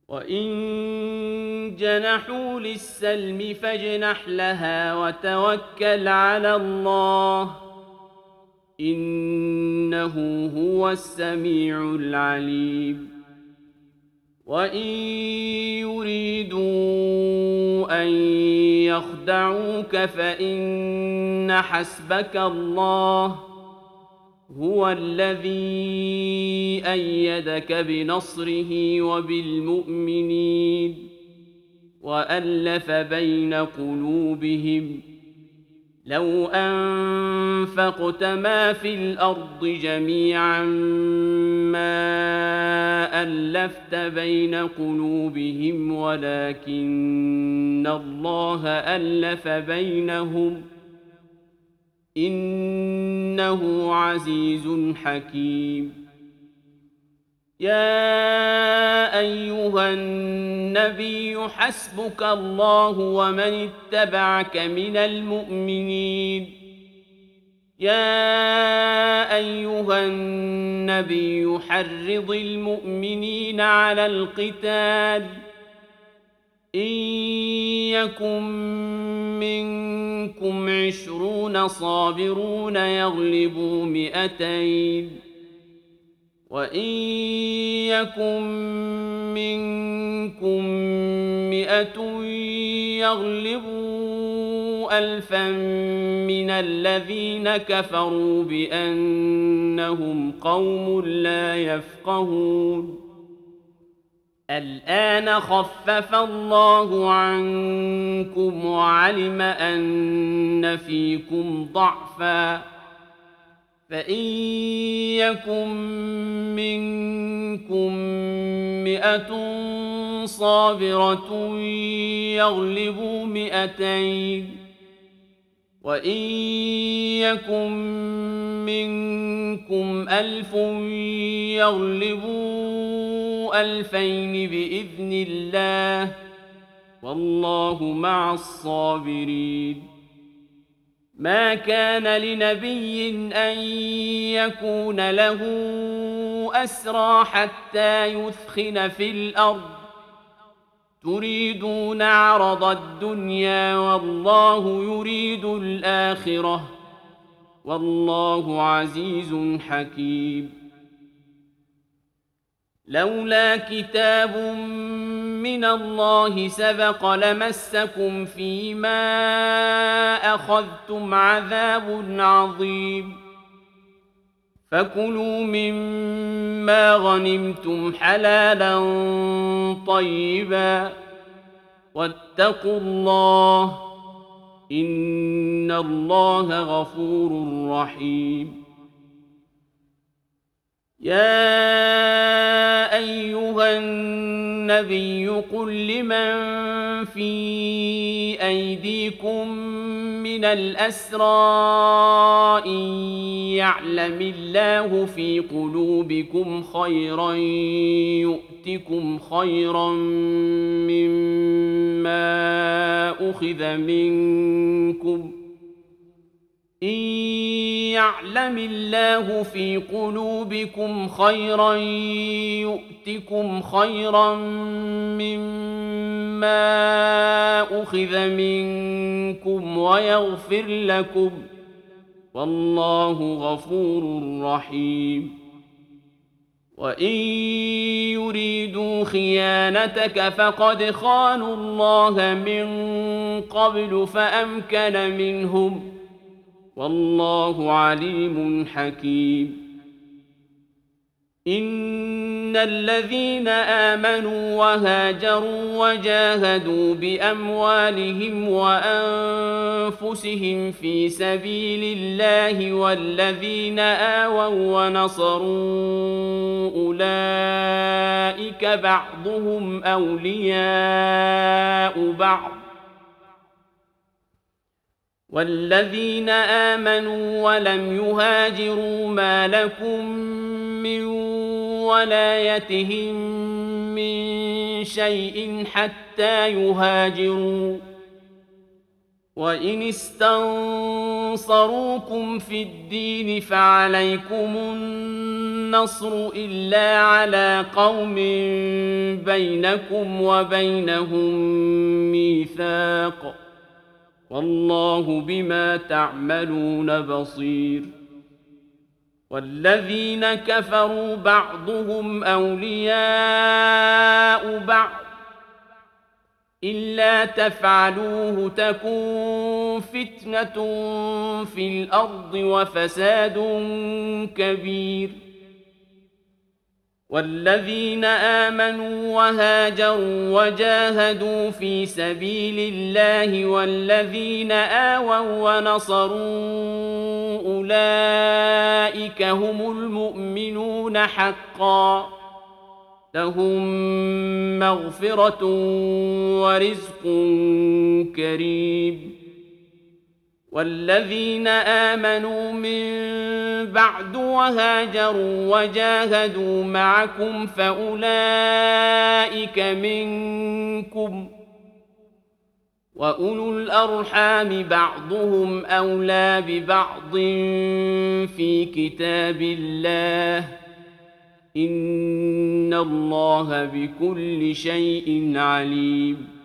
وإن جنحوا للسلم فاجنح لها وتوكل على الله إنه هو السميع العليم وإن يريدوا أن يخدعوك فإن حسبك الله هو الذي أيدك بنصره وبالمؤمنين وألف بين قلوبهم لو أنفقت ما في الأرض جميعا ما ألفت بين قلوبهم ولكن الله ألف بينهم إنه عزيز حكيم يا أيها النبي حسبك الله ومن اتبعك من المؤمنين يا أيها النبي حرض المؤمنين على القتال إن يكن منكم 20 صابرون يغلبوا 200 وإن يكن منكم 100 يغلبوا 1000 من الذين كفروا بأنهم قوم لا يفقهون الآن خفف الله عنكم وعلم أن فيكم ضعفا فإن يكن منكم 100 صابرة يغلبوا 200 وإن يكن منكم 1000 يغلبوا 2000 بإذن الله والله مع الصابرين ما كان لنبي أن يكون له أسرى حتى يثخن في الأرض تريدون عرض الدنيا والله يريد الآخرة والله عزيز حكيم لولا كتاب من الله سبق لمسكم فيما أخذتم عذاب عظيم فكلوا مما غنمتم حلالا طيبا واتقوا الله إن الله غفور رحيم يا أيها النبي قل لمن في أيديكم من الأسرى إن يعلم الله في قلوبكم خيرا يؤتكم خيرا مما أخذ منكم إن يعلم الله في قلوبكم خيرا يؤتكم خيرا مما أخذ منكم ويغفر لكم والله غفور رحيم وإن يريدوا خيانتك فقد خانوا الله من قبل فأمكن منهم والله عليم حكيم إن الذين آمنوا وهاجروا وجاهدوا بأموالهم وأنفسهم في سبيل الله والذين آووا ونصروا أولئك بعضهم أولياء بعض والذين آمنوا ولم يهاجروا ما لكم من ولايتهم من شيء حتى يهاجروا وإن استنصروكم في الدين فعليكم النصر إلا على قوم بينكم وبينهم ميثاق والله بما تعملون بصير والذين كفروا بعضهم أولياء بعض إلا تفعلوه تكن فتنة في الأرض وفساد كبير والذين آمنوا وهاجروا وجاهدوا في سبيل الله والذين آووا ونصروا أولئك هم المؤمنون حقا لهم مغفرة ورزق كريم والذين آمنوا من بعد وهاجروا وجاهدوا معكم فأولئك منكم وأولو الأرحام بعضهم أولى ببعض في كتاب الله إن الله بكل شيء عليم